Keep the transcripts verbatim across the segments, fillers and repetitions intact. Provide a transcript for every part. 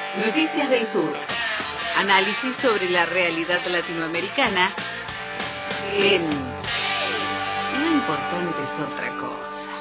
Noticias del Sur. Análisis sobre la realidad latinoamericana en Lo importante es otra cosa.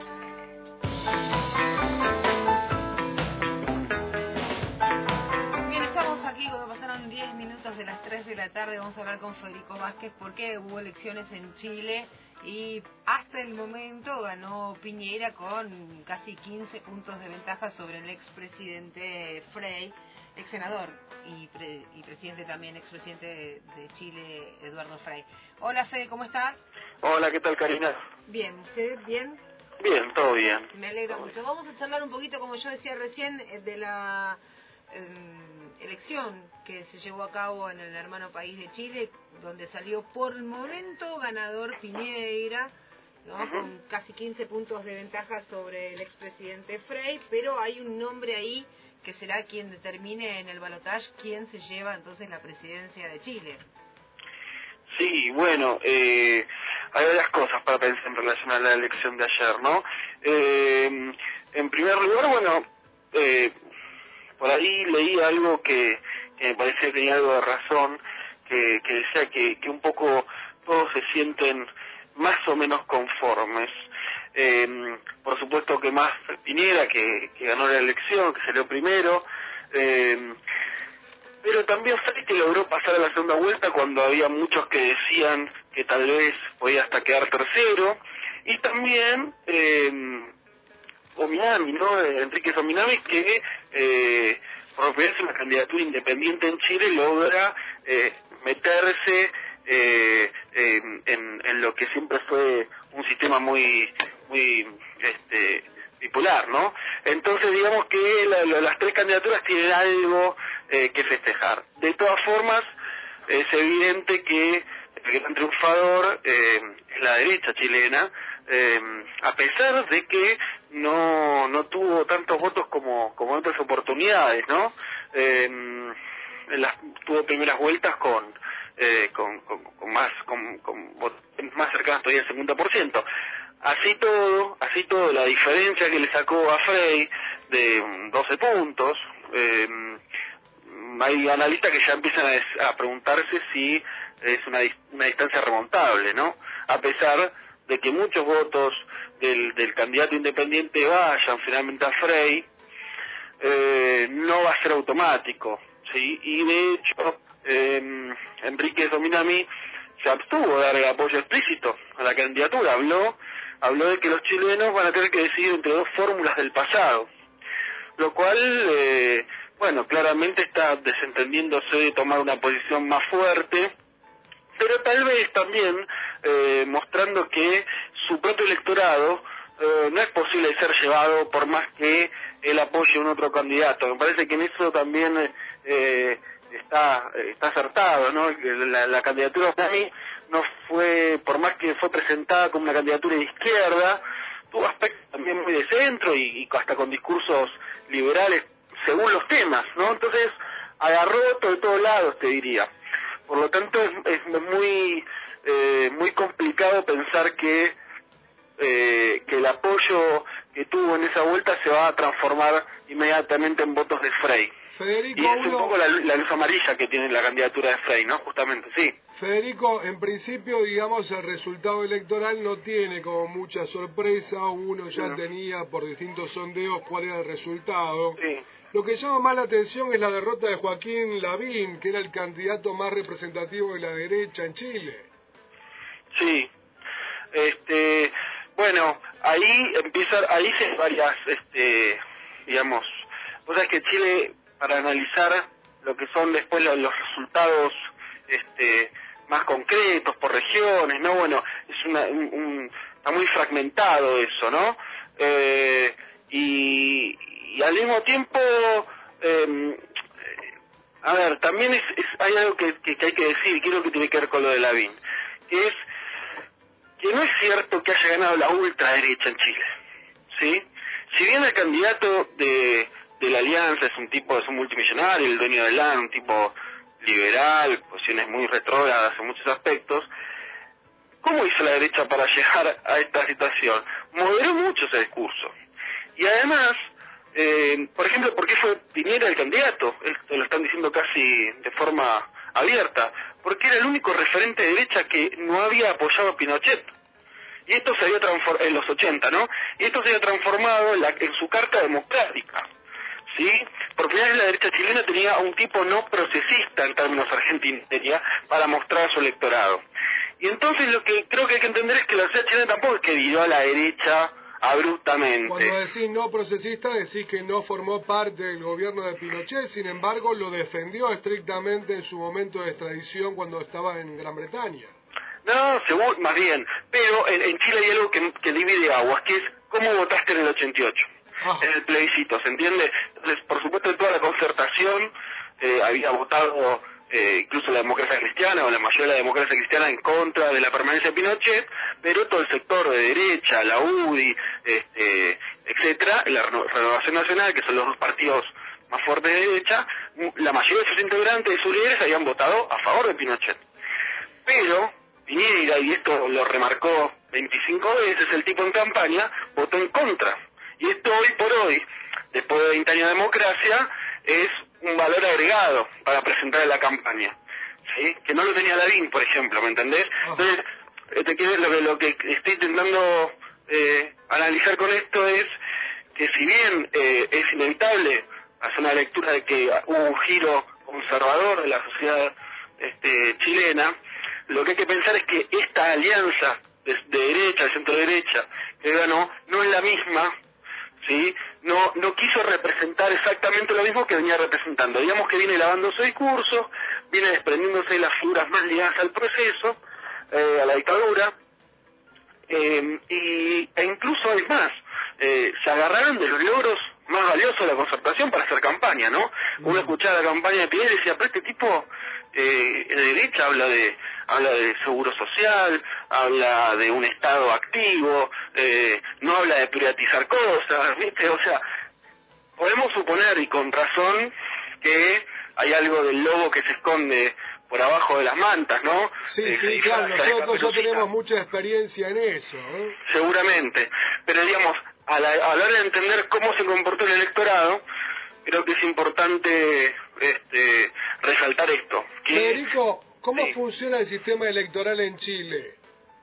Bien, estamos aquí cuando pasaron diez minutos de las tres de la tarde. Vamos a hablar con Federico Vázquez porque hubo elecciones en Chile y hasta el momento ganó Piñera con casi quince puntos de ventaja sobre el expresidente Frei, ex senador y, pre, y presidente también, expresidente de, de Chile, Eduardo Frei. Hola Fede, ¿cómo estás? Hola, ¿qué tal, Karina? Bien, ¿usted bien? Bien, todo bien. Me alegra mucho. Vamos a charlar un poquito, como yo decía recién, de la eh, elección que se llevó a cabo en el hermano país de Chile, donde salió por el momento ganador Piñera, ¿no? Uh-huh. Con casi quince puntos de ventaja sobre el expresidente Frei, pero hay un nombre ahí que será quien determine en el balotaje quién se lleva entonces la presidencia de Chile. Sí, bueno, eh, hay varias cosas para pensar en relación a la elección de ayer, ¿no? Eh, en primer lugar, bueno, eh, por ahí leí algo que, que me parecía que tenía algo de razón, que, que decía que, que un poco todos se sienten más o menos conformes. Eh, por supuesto que más Piñera, que, que ganó la elección, que salió primero, eh, pero también Frei, que logró pasar a la segunda vuelta cuando había muchos que decían que tal vez podía hasta quedar tercero, y también eh, Ominami, ¿no? Enrique Ominami, que eh, por primera vez una candidatura independiente en Chile logra eh, meterse eh, eh, en, en lo que siempre fue un sistema muy muy este bipolar, ¿no? Entonces digamos que la, la, las tres candidaturas tienen algo eh, que festejar. De todas formas, es evidente que el gran triunfador eh, es la derecha chilena, eh, a pesar de que no no tuvo tantos votos como como en otras oportunidades, ¿no? Eh, en las, tuvo primeras vueltas con eh, con, con, con más con, con votos más cercanas todavía al cincuenta por ciento. Así todo, así todo, la diferencia que le sacó a Frei de doce puntos, eh, hay analistas que ya empiezan a, a preguntarse si es una, una distancia remontable, ¿no? A pesar de que muchos votos del, del candidato independiente vayan finalmente a Frei, eh, no va a ser automático, ¿sí? Y de hecho, eh, Enrique Ominami se abstuvo de dar el apoyo explícito a la candidatura, habló habló de que los chilenos van a tener que decidir entre dos fórmulas del pasado, lo cual, eh, bueno, claramente está desentendiéndose de tomar una posición más fuerte, pero tal vez también eh, mostrando que su propio electorado eh, no es posible ser llevado por más que él apoye a un otro candidato. Me parece que en eso también eh, está está acertado, ¿no? La, la candidatura de mí no fue, por más que fue presentada como una candidatura de izquierda, tuvo aspectos también muy de centro y, y hasta con discursos liberales según los temas, ¿no? Entonces agarró votos de todos lados, te diría. Por lo tanto es, es muy eh, muy complicado pensar que eh, que el apoyo que tuvo en esa vuelta se va a transformar inmediatamente en votos de Frei. Federico, y es uno... un poco la, la luz amarilla que tiene la candidatura de Frei, ¿no? Justamente, sí. Federico, en principio, digamos, el resultado electoral no tiene como mucha sorpresa. Uno ya sí. tenía por distintos sondeos cuál era el resultado. Sí. Lo que llama más la atención es la derrota de Joaquín Lavín, que era el candidato más representativo de la derecha en Chile. Sí. Este, bueno, ahí empiezan, ahí se varias, este, digamos, vos sabés que Chile, para analizar lo que son después los, los resultados este, más concretos por regiones, ¿no? Bueno, es una, un, un, está muy fragmentado eso, ¿no? Eh, y, y al mismo tiempo, eh, a ver, también es, es hay algo que, que, que hay que decir, y creo que tiene que ver con lo de Lavín, que es que no es cierto que haya ganado la ultraderecha en Chile, ¿sí? Si bien el candidato de de la Alianza es un tipo, es un multimillonario, el dueño del LAN, un tipo liberal, posiciones muy retrógradas en muchos aspectos, ¿cómo hizo la derecha para llegar a esta situación? Moderó mucho ese discurso. Y además, Eh, por ejemplo, ¿por qué fue Piñera el candidato? Esto lo están diciendo casi de forma abierta. Porque era el único referente de derecha que no había apoyado a Pinochet. Y esto se había transformado en los ochenta, ¿no? Y esto se había transformado en, la, en su carta democrática, ¿sí? Por primera vez la derecha chilena tenía a un tipo no procesista en términos argentinos para mostrar a su electorado. Y entonces lo que creo que hay que entender es que la sociedad chilena tampoco es que dio a la derecha abruptamente. Cuando decís no procesista, decís que no formó parte del gobierno de Pinochet, sin embargo lo defendió estrictamente en su momento de extradición cuando estaba en Gran Bretaña. No, seguro, más bien, pero en, en Chile hay algo que, que divide aguas, que es cómo votaste en el ochenta y ocho, ah. en el plebiscito, ¿se entiende? Entonces, por supuesto, toda la concertación eh, había votado eh, incluso la democracia cristiana, o la mayoría de la democracia cristiana, en contra de la permanencia de Pinochet, pero todo el sector de derecha, la U D I, este, etcétera, la Renovación Nacional, que son los dos partidos más fuertes de derecha, la mayoría de sus integrantes y sus líderes habían votado a favor de Pinochet. Pero Piñera, y esto lo remarcó veinticinco veces el tipo en campaña, votó en contra. Y esto hoy por hoy, después de veinte años de democracia, es un valor agregado para presentar en la campaña, ¿sí? Que no lo tenía Lavín, por ejemplo, ¿me entendés? Entonces, este, que lo, que, lo que estoy intentando eh, analizar con esto es que si bien eh, es inevitable hacer una lectura de que hubo un giro conservador de la sociedad este, chilena, lo que hay que pensar es que esta alianza de, de derecha, de centro derecha, que ganó, no es la misma, ¿sí? No, no quiso representar exactamente lo mismo que venía representando. Digamos que viene lavando su discurso, viene desprendiéndose de las figuras más ligadas al proceso, eh, a la dictadura, eh, y, e incluso es más, eh, se agarraron de los logros más valiosos de la concertación para hacer campaña, ¿no? Uno escuchaba la campaña de Piñera y decía, pero este tipo eh, de derecha habla de habla de seguro social, habla de un Estado activo, eh, no habla de privatizar cosas, ¿viste? O sea, podemos suponer, y con razón, que hay algo del lobo que se esconde por abajo de las mantas, ¿no? Sí, eh, sí, claro, nosotros ya tenemos mucha experiencia en eso, ¿eh? Seguramente, pero digamos, a la, a la hora de entender cómo se comportó el electorado, creo que es importante este, resaltar esto. Que, Federico, ¿cómo sí. funciona el sistema electoral en Chile?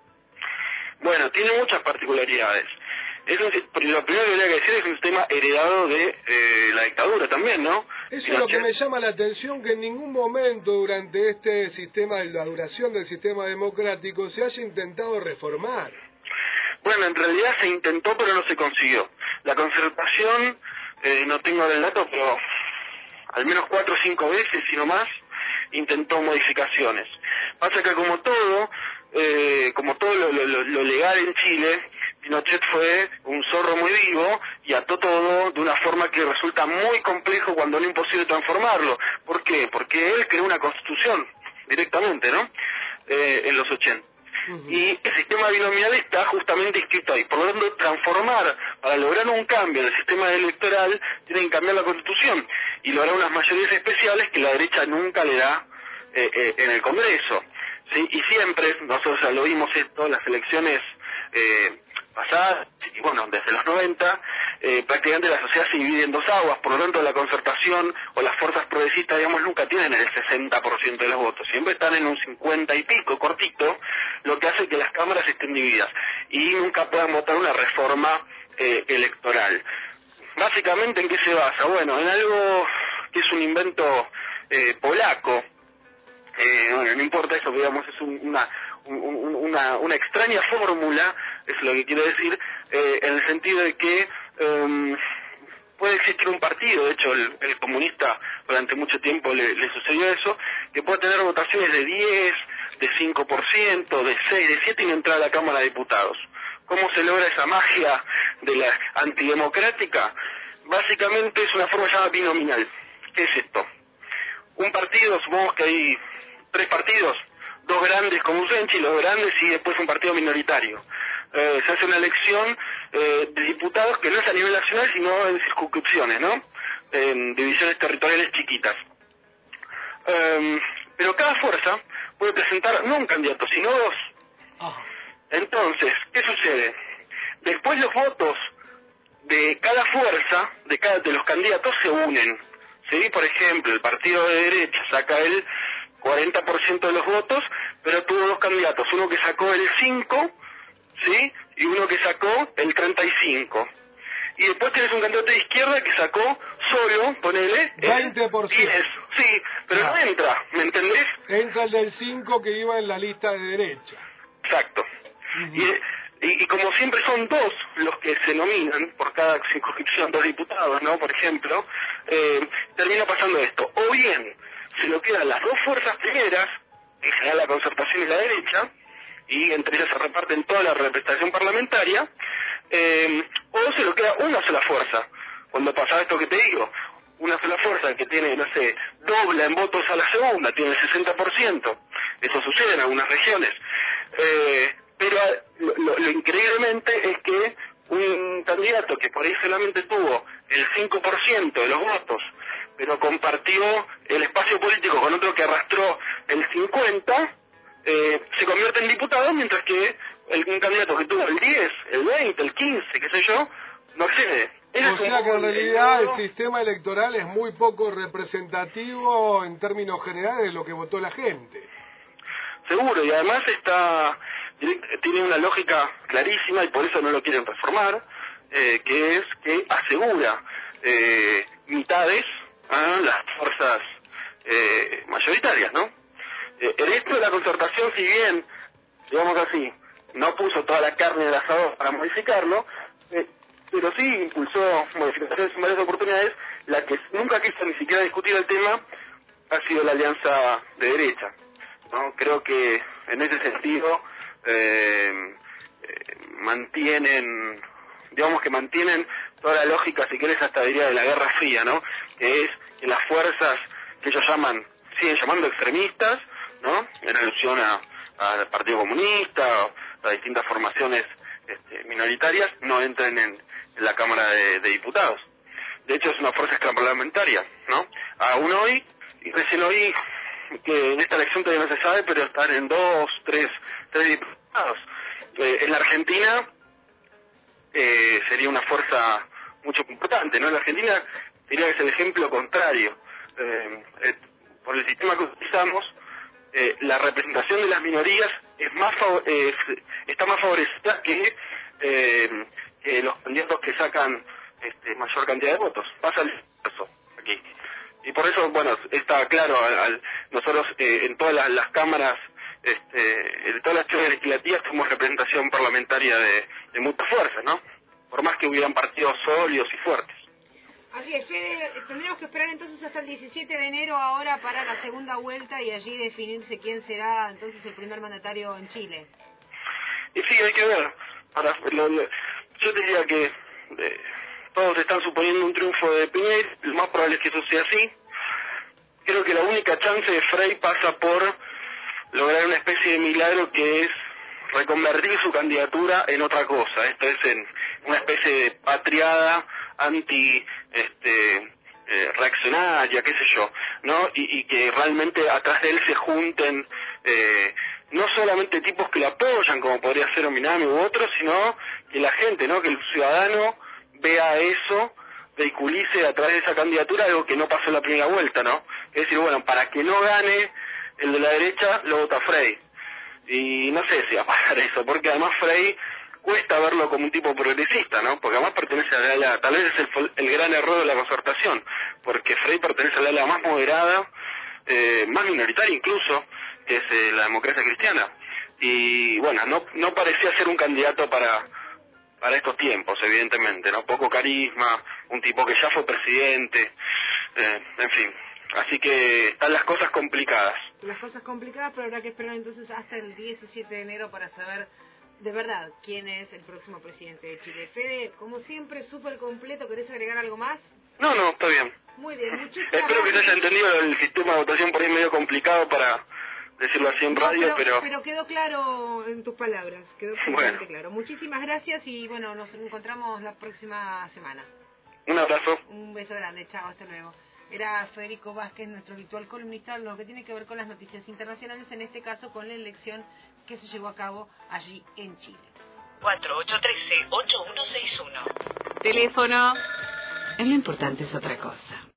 Bueno, tiene muchas particularidades. Es un, lo primero que habría que decir es un sistema heredado de eh, la dictadura también, ¿no? Eso es lo que me llama la atención, que en ningún momento durante este sistema, la duración del sistema democrático, se haya intentado reformar. Bueno, en realidad se intentó, pero no se consiguió. La concertación, eh, no tengo el dato, pero al menos cuatro o cinco veces, si no más, intentó modificaciones. Pasa que como todo, eh, como todo lo, lo, lo legal en Chile, Pinochet fue un zorro muy vivo y ató todo de una forma que resulta muy complejo cuando no es imposible transformarlo. ¿Por qué? Porque él creó una constitución directamente, ¿no? Eh, en los ochenta. Uh-huh. Y el sistema binomial está justamente inscrito ahí. Por lo tanto, transformar, para lograr un cambio en el sistema electoral, tienen que cambiar la constitución y lograr unas mayorías especiales que la derecha nunca le da eh, eh, en el Congreso, ¿sí? Y siempre, nosotros ya lo vimos esto, las elecciones eh, pasadas, y bueno, desde los noventa, eh, prácticamente la sociedad se divide en dos aguas, por lo tanto la concertación o las fuerzas progresistas, digamos, nunca tienen el sesenta por ciento de los votos, siempre están en un cincuenta y pico, cortito, lo que hace que las cámaras estén divididas y nunca puedan votar una reforma eh, electoral. Básicamente, ¿en qué se basa? Bueno, en algo que es un invento eh, polaco, eh, bueno, no importa eso, digamos, es un, una, un, una, una extraña fórmula, es lo que quiero decir, eh, en el sentido de que um, puede existir un partido, de hecho el, el comunista durante mucho tiempo le, le sucedió eso, que puede tener votaciones de diez, de cinco por ciento, de seis, de siete y no entrar a la Cámara de Diputados. ¿Cómo se logra esa magia de la antidemocrática? Básicamente es una forma llamada binominal. ¿Qué es esto? Un partido, supongamos que hay tres partidos, dos grandes como Usenchi, los grandes, y después un partido minoritario. Eh, se hace una elección eh, de diputados que no es a nivel nacional, sino en circunscripciones, ¿no? En divisiones territoriales chiquitas. Eh, pero cada fuerza puede presentar no un candidato, sino dos. Oh. Entonces, ¿qué sucede? Después los votos de cada fuerza, de cada de los candidatos se unen. ¿Sí? Por ejemplo, el partido de derecha saca el cuarenta por ciento de los votos, pero tuvo dos candidatos, uno que sacó el cinco, ¿sí? Y uno que sacó el treinta y cinco. Y después tenés un candidato de izquierda que sacó solo, ponele, el veinte por ciento. diez. Sí, pero Ah. no entra, ¿me entendés? Entra el del cinco que iba en la lista de derecha. Exacto. Uh-huh. Y, y, y como siempre son dos los que se nominan por cada circunscripción, dos diputados, ¿no? Por ejemplo, eh, termina pasando esto. O bien se lo quedan las dos fuerzas primeras, en general la Concertación y la derecha, y entre ellas se reparten toda la representación parlamentaria, eh, o se lo queda una sola fuerza. Cuando pasa esto que te digo, una sola fuerza que tiene, no sé, dobla en votos a la segunda, tiene el sesenta por ciento. Eso sucede en algunas regiones. Eh, pero lo, lo, lo increíblemente es que un candidato que por ahí solamente tuvo el cinco por ciento de los votos, pero compartió el espacio político con otro que arrastró el cincuenta por ciento, eh, se convierte en diputado, mientras que el, un candidato que tuvo el diez, el veinte, el quince, qué sé yo, no accede. O sea que en realidad el sistema electoral es muy poco representativo en términos generales de lo que votó la gente. Seguro, y además está tiene una lógica clarísima y por eso no lo quieren reformar, eh, que es que asegura eh, mitades a las fuerzas eh, mayoritarias, ¿no? Eh, el esto de la Concertación, si bien, digamos así, no puso toda la carne del asador para modificarlo, eh, pero sí impulsó modificaciones en varias oportunidades. La que nunca quiso ni siquiera discutir el tema ha sido la Alianza de Derecha, ¿no? Creo que en ese sentido eh, eh, mantienen, digamos que mantienen toda la lógica, si querés, hasta diría de la Guerra Fría, ¿no? Que es que las fuerzas que ellos llaman, siguen llamando extremistas, ¿no? En alusión a, al Partido Comunista o a distintas formaciones este, minoritarias, no entren en, en la Cámara de, de Diputados. De hecho, es una fuerza extraparlamentaria, ¿no? Aún hoy, y recién oí que en esta elección todavía no se sabe, pero están en dos, tres, tres diputados. Eh, en la Argentina eh, sería una fuerza mucho importante, ¿no? En la Argentina diría que es el ejemplo contrario. Eh, eh, por el sistema que utilizamos, eh, la representación de las minorías es más eh, está más favorecida que, eh, que los candidatos que sacan este, mayor cantidad de votos. Pasa el caso aquí. Y por eso, bueno, está claro, al, al, nosotros eh, en todas las, las cámaras, este, en todas las acciones legislativas tenemos representación parlamentaria de, de muchas fuerzas, ¿no? Por más que hubieran partidos sólidos y fuertes. Así es, Fede, tendremos que esperar entonces hasta el diecisiete de enero ahora para la segunda vuelta y allí definirse quién será entonces el primer mandatario en Chile. Y sí, hay que ver. Para, lo, lo, yo diría que eh, todos están suponiendo un triunfo de Piñera, lo más probable es que eso sea así. Creo que la única chance de Frei pasa por lograr una especie de milagro que es reconvertir su candidatura en otra cosa. Esto es en una especie de patriada anti este eh, reaccionaria, qué sé yo, ¿no? Y, y que realmente atrás de él se junten eh, no solamente tipos que lo apoyan, como podría ser Ominami u otros, sino que la gente, ¿no? Que el ciudadano vea eso, vehiculice a través de esa candidatura algo que no pasó en la primera vuelta, ¿no? Es decir, bueno, para que no gane el de la derecha, lo vota Frei. Y no sé si va a pasar eso, porque además Frei cuesta verlo como un tipo progresista, ¿no? Porque además pertenece a la ala, tal vez es el, el gran error de la Concertación, porque Frei pertenece a la ala más moderada, eh, más minoritaria incluso, que es eh, la democracia cristiana. Y bueno, no no parecía ser un candidato para para estos tiempos, evidentemente, ¿no? Poco carisma, un tipo que ya fue presidente, eh, en fin. Así que están las cosas complicadas. Las cosas complicadas, pero habrá que esperar entonces hasta el diecisiete de enero para saber de verdad quién es el próximo presidente de Chile. Fede, como siempre, súper completo. ¿Querés agregar algo más? No, no, está bien. Muy bien, muchísimas Espero que se haya entendido el sistema de votación por ahí medio complicado para decirlo así en no, radio, pero, pero... pero quedó claro en tus palabras, quedó absolutamente bueno. claro. Muchísimas gracias y bueno, nos encontramos la próxima semana. Un abrazo. Un beso grande, chao, hasta luego. Era Federico Vázquez, nuestro habitual columnista, en lo que tiene que ver con las noticias internacionales, en este caso con la elección que se llevó a cabo allí en Chile. cuatro ocho uno tres, ocho uno seis uno teléfono. Lo importante es otra cosa.